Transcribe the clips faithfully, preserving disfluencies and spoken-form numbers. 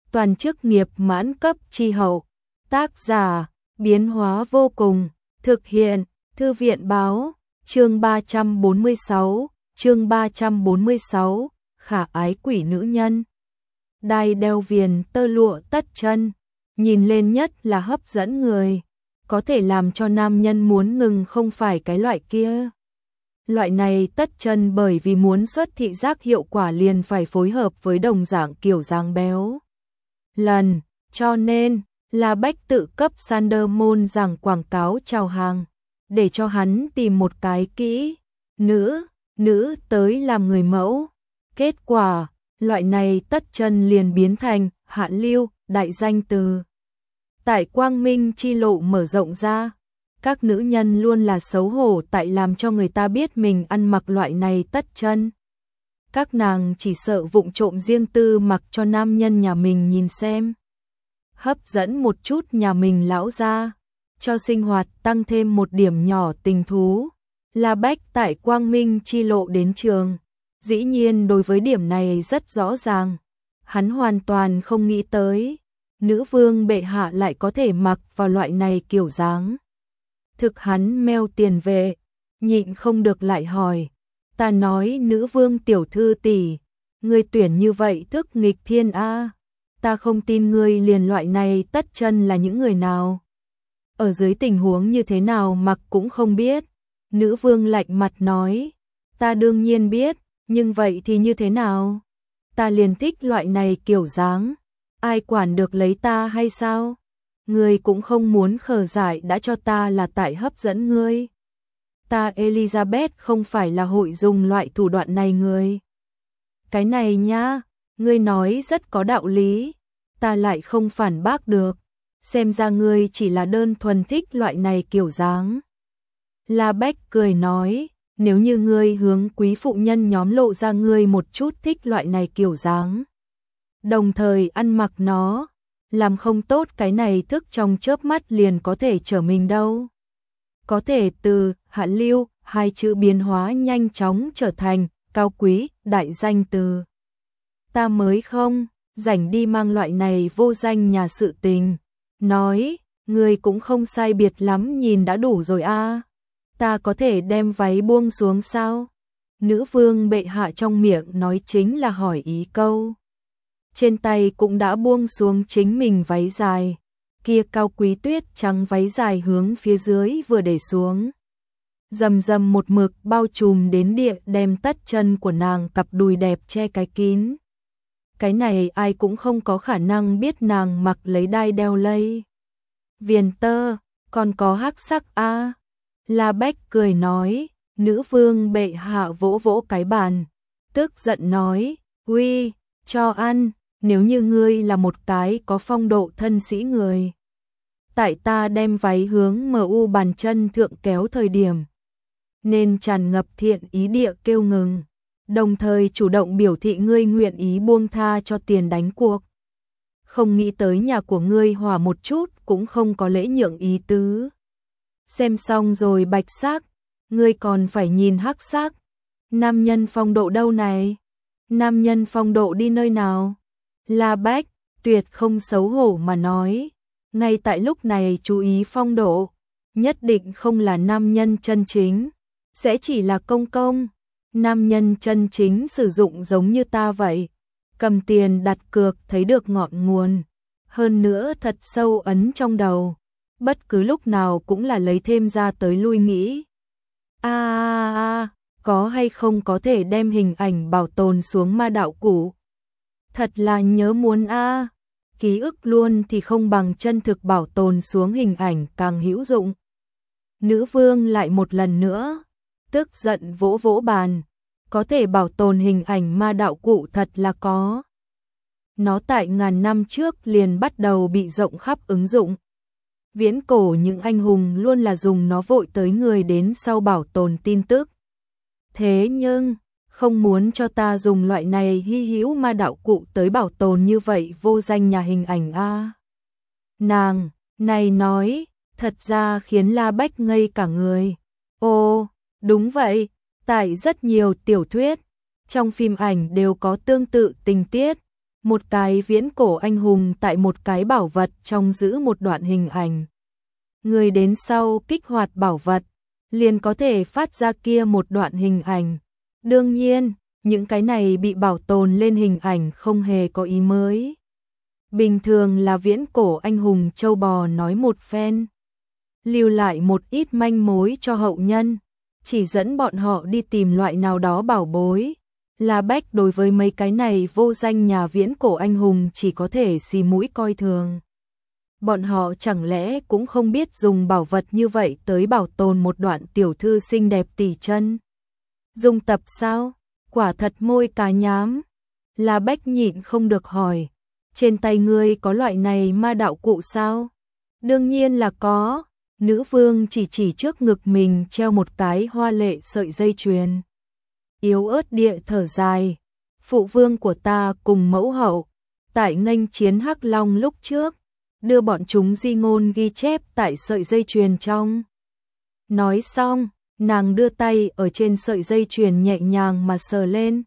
toàn chức nghiệp mãn cấp chi hậu. Tác giả, biến hóa vô cùng, thực hiện, Thư viện báo, chương ba trăm bốn mươi sáu, chương ba trăm bốn mươi sáu, khả ái quỷ nữ nhân. Đai đeo viền tơ lụa tất chân, nhìn lên nhất là hấp dẫn người, có thể làm cho nam nhân muốn ngừng không phải cái loại kia. Loại này tất chân bởi vì muốn xuất thị giác hiệu quả liền phải phối hợp với đồng dạng kiểu dáng béo. Lần, cho nên, là Bách tự cấp Sandermon rằng quảng cáo chào hàng, để cho hắn tìm một cái kỹ, nữ, nữ tới làm người mẫu. Kết quả, loại này tất chân liền biến thành hạ lưu, đại danh từ. Tại Quang Minh chi lộ mở rộng ra, các nữ nhân luôn là xấu hổ tại làm cho người ta biết mình ăn mặc loại này tất chân. Các nàng chỉ sợ vụng trộm riêng tư mặc cho nam nhân nhà mình nhìn xem. Hấp dẫn một chút nhà mình lão gia, cho sinh hoạt tăng thêm một điểm nhỏ tình thú. La Bách tại Quang Minh chi lộ đến trường, dĩ nhiên đối với điểm này rất rõ ràng. Hắn hoàn toàn không nghĩ tới, nữ vương bệ hạ lại có thể mặc vào loại này kiểu dáng. Thực hắn meo tiền về, nhịn không được lại hỏi, ta nói nữ vương tiểu thư tỷ, ngươi tuyển như vậy thức nghịch thiên a, ta không tin ngươi liền loại này tất chân là những người nào. Ở dưới tình huống như thế nào mặc cũng không biết. Nữ vương lạnh mặt nói, ta đương nhiên biết, nhưng vậy thì như thế nào? Ta liền thích loại này kiểu dáng, ai quản được lấy ta hay sao? Ngươi cũng không muốn khờ giải đã cho ta là tại hấp dẫn ngươi. Ta Elizabeth không phải là hội dùng loại thủ đoạn này ngươi. Cái này nhá, ngươi nói rất có đạo lý, ta lại không phản bác được. Xem ra ngươi chỉ là đơn thuần thích loại này kiểu dáng. La Bách cười nói, nếu như ngươi hướng quý phụ nhân nhóm lộ ra ngươi một chút thích loại này kiểu dáng, đồng thời ăn mặc nó, làm không tốt cái này thức trong chớp mắt liền có thể trở mình đâu. Có thể từ hạ lưu, hai chữ biến hóa nhanh chóng trở thành cao quý, đại danh từ. Ta mới không rảnh đi mang loại này vô danh nhà sự tình. Nói, ngươi cũng không sai biệt lắm nhìn đã đủ rồi a. Ta có thể đem váy buông xuống sao? Nữ vương bệ hạ trong miệng nói chính là hỏi ý câu. Trên tay cũng đã buông xuống chính mình váy dài. Kia cao quý tuyết trắng váy dài hướng phía dưới vừa để xuống. Rầm rầm một mực bao trùm đến địa đem tất chân của nàng cặp đùi đẹp che cái kín. Cái này ai cũng không có khả năng biết nàng mặc lấy đai đeo lây. Viền tơ, còn có hắc sắc a. La Bách cười nói, nữ vương bệ hạ vỗ vỗ cái bàn, tức giận nói, uy, cho ăn, nếu như ngươi là một cái có phong độ thân sĩ người. Tại ta đem váy hướng mờ u bàn chân thượng kéo thời điểm, nên tràn ngập thiện ý địa kêu ngừng, đồng thời chủ động biểu thị ngươi nguyện ý buông tha cho tiền đánh cuộc. Không nghĩ tới nhà của ngươi hòa một chút cũng không có lễ nhượng ý tứ. Xem xong rồi bạch sắc, ngươi còn phải nhìn hắc sắc. Nam nhân phong độ đâu này? Nam nhân phong độ đi nơi nào? La Bách tuyệt không xấu hổ mà nói, ngay tại lúc này chú ý phong độ, nhất định không là nam nhân chân chính, sẽ chỉ là công công. Nam nhân chân chính sử dụng giống như ta vậy, cầm tiền đặt cược thấy được ngọn nguồn, hơn nữa thật sâu ấn trong đầu, bất cứ lúc nào cũng là lấy thêm ra tới lui nghĩ. A a a, có hay không có thể đem hình ảnh bảo tồn xuống ma đạo cũ? Thật là nhớ muốn a, ký ức luôn thì không bằng chân thực bảo tồn xuống hình ảnh càng hữu dụng. Nữ vương lại một lần nữa, tức giận vỗ vỗ bàn, có thể bảo tồn hình ảnh ma đạo cụ thật là có. Nó tại ngàn năm trước liền bắt đầu bị rộng khắp ứng dụng. Viễn cổ những anh hùng luôn là dùng nó vội tới người đến sau bảo tồn tin tức. Thế nhưng, không muốn cho ta dùng loại này hy hữu ma đạo cụ tới bảo tồn như vậy vô danh nhà hình ảnh a. Nàng, này nói, thật ra khiến La Bách ngây cả người. Ồ, đúng vậy, tại rất nhiều tiểu thuyết, trong phim ảnh đều có tương tự tình tiết, một cái viễn cổ anh hùng tại một cái bảo vật trong giữ một đoạn hình ảnh. Người đến sau kích hoạt bảo vật, liền có thể phát ra kia một đoạn hình ảnh. Đương nhiên, những cái này bị bảo tồn lên hình ảnh không hề có ý mới. Bình thường là viễn cổ anh hùng châu bò nói một phen, lưu lại một ít manh mối cho hậu nhân, chỉ dẫn bọn họ đi tìm loại nào đó bảo bối. La Bách đối với mấy cái này vô danh nhà viễn cổ anh hùng chỉ có thể xì mũi coi thường. Bọn họ chẳng lẽ cũng không biết dùng bảo vật như vậy tới bảo tồn một đoạn tiểu thư xinh đẹp tỷ chân. Dùng tập sao? Quả thật môi cá nhám. La Bách nhịn không được hỏi, trên tay ngươi có loại này ma đạo cụ sao? Đương nhiên là có. Nữ vương chỉ chỉ trước ngực mình treo một cái hoa lệ sợi dây chuyền. Yếu ớt địa thở dài, phụ vương của ta cùng mẫu hậu, tại nghênh chiến Hắc Long lúc trước, đưa bọn chúng di ngôn ghi chép tại sợi dây chuyền trong. Nói xong, nàng đưa tay ở trên sợi dây chuyền nhẹ nhàng mà sờ lên.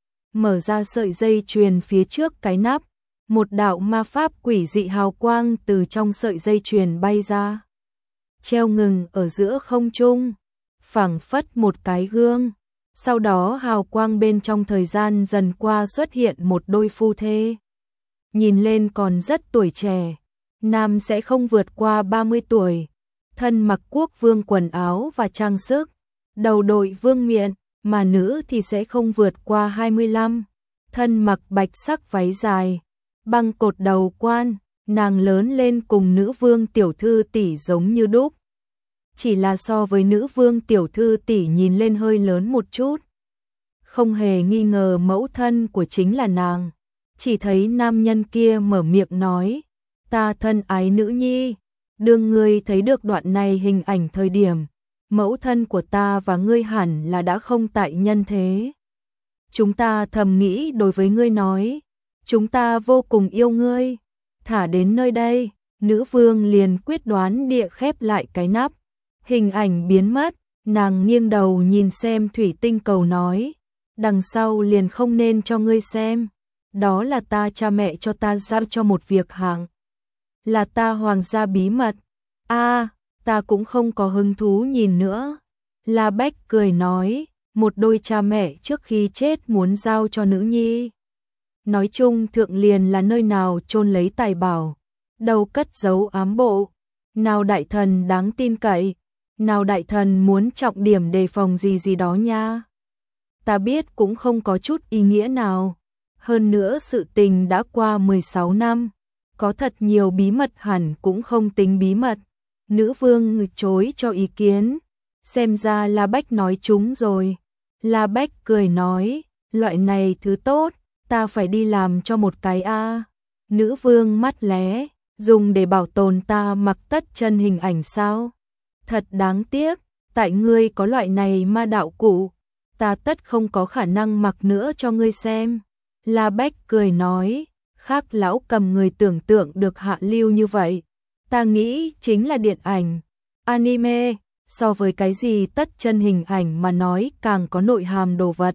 Mở ra sợi dây chuyền phía trước cái nắp, một đạo ma pháp quỷ dị hào quang từ trong sợi dây chuyền bay ra. Treo ngừng ở giữa không trung, phảng phất một cái gương. Sau đó hào quang bên trong thời gian dần qua xuất hiện một đôi phu thê. Nhìn lên còn rất tuổi trẻ, nam sẽ không vượt qua ba mươi tuổi, thân mặc quốc vương quần áo và trang sức, đầu đội vương miện, mà nữ thì sẽ không vượt qua hai mươi lăm, thân mặc bạch sắc váy dài, băng cột đầu quan, nàng lớn lên cùng nữ vương tiểu thư tỷ giống như đúc. Chỉ là so với nữ vương tiểu thư tỷ nhìn lên hơi lớn một chút. Không hề nghi ngờ mẫu thân của chính là nàng. Chỉ thấy nam nhân kia mở miệng nói, ta thân ái nữ nhi, đương ngươi thấy được đoạn này hình ảnh thời điểm, mẫu thân của ta và ngươi hẳn là đã không tại nhân thế. Chúng ta thầm nghĩ đối với ngươi nói, chúng ta vô cùng yêu ngươi, thả đến nơi đây, nữ vương liền quyết đoán địa khép lại cái nắp. Hình ảnh biến mất, nàng nghiêng đầu nhìn xem thủy tinh cầu nói, đằng sau liền không nên cho ngươi xem, đó là ta cha mẹ cho ta giao cho một việc hạng, là ta hoàng gia bí mật. A, à, ta cũng không có hứng thú nhìn nữa. La Bách cười nói, một đôi cha mẹ trước khi chết muốn giao cho nữ nhi. Nói chung thượng liền là nơi nào chôn lấy tài bảo, đâu cất giấu ám bộ, nào đại thần đáng tin cậy. Nào đại thần muốn trọng điểm đề phòng gì gì đó nha. Ta biết cũng không có chút ý nghĩa nào. Hơn nữa sự tình đã qua mười sáu năm. Có thật nhiều bí mật hẳn cũng không tính bí mật. Nữ vương chối cho ý kiến. Xem ra La Bách nói chúng rồi. La Bách cười nói, loại này thứ tốt, ta phải đi làm cho một cái a. Nữ vương mắt lé, dùng để bảo tồn ta mặc tất chân hình ảnh sao? Thật đáng tiếc, tại ngươi có loại này ma đạo cụ, ta tất không có khả năng mặc nữa cho ngươi xem. La Bách cười nói, khác lão cầm người tưởng tượng được hạ lưu như vậy. Ta nghĩ chính là điện ảnh, anime, so với cái gì tất chân hình ảnh mà nói càng có nội hàm đồ vật.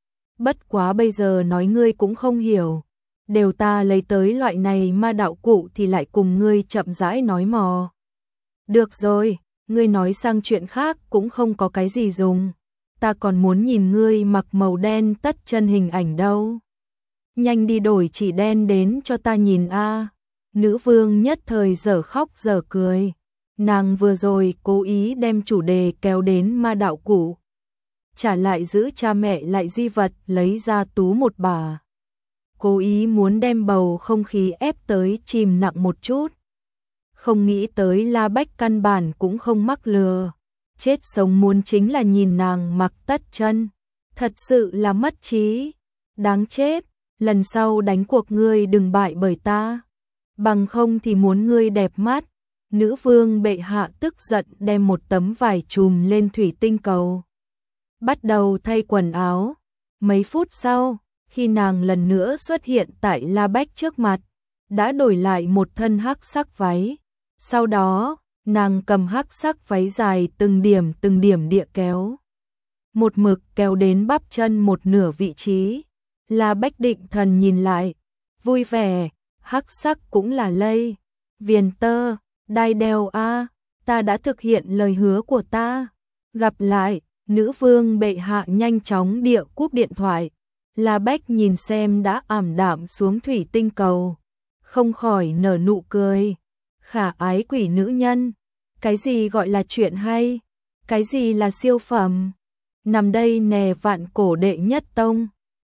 Bất quá bây giờ nói ngươi cũng không hiểu, đều ta lấy tới loại này ma đạo cụ thì lại cùng ngươi chậm rãi nói mò. Được rồi. Ngươi nói sang chuyện khác cũng không có cái gì dùng. Ta còn muốn nhìn ngươi mặc màu đen tất chân hình ảnh đâu. Nhanh đi đổi chỉ đen đến cho ta nhìn a. Nữ vương nhất thời dở khóc dở cười. Nàng vừa rồi cố ý đem chủ đề kéo đến ma đạo cụ. Trả lại giữ cha mẹ lại di vật lấy ra tú một bà. Cố ý muốn đem bầu không khí ép tới chìm nặng một chút. Không nghĩ tới La Bách căn bản cũng không mắc lừa. Chết sống muốn chính là nhìn nàng mặc tất chân. Thật sự là mất trí. Đáng chết, lần sau đánh cuộc ngươi đừng bại bởi ta. Bằng không thì muốn ngươi đẹp mắt. Nữ vương bệ hạ tức giận đem một tấm vải trùm lên thủy tinh cầu. Bắt đầu thay quần áo. Mấy phút sau, khi nàng lần nữa xuất hiện tại La Bách trước mặt, đã đổi lại một thân hắc sắc váy. Sau đó, nàng cầm hắc sắc váy dài từng điểm từng điểm địa kéo. Một mực kéo đến bắp chân một nửa vị trí. La Bách định thần nhìn lại, vui vẻ, hắc sắc cũng là lây. Viền tơ, đai đeo a, ta đã thực hiện lời hứa của ta. Gặp lại, nữ vương bệ hạ nhanh chóng địa cúp điện thoại. La Bách nhìn xem đã ảm đạm xuống thủy tinh cầu, không khỏi nở nụ cười. Khả ái quỷ nữ nhân, cái gì gọi là chuyện hay, cái gì là siêu phẩm. Nằm đây nè vạn cổ đệ nhất tông.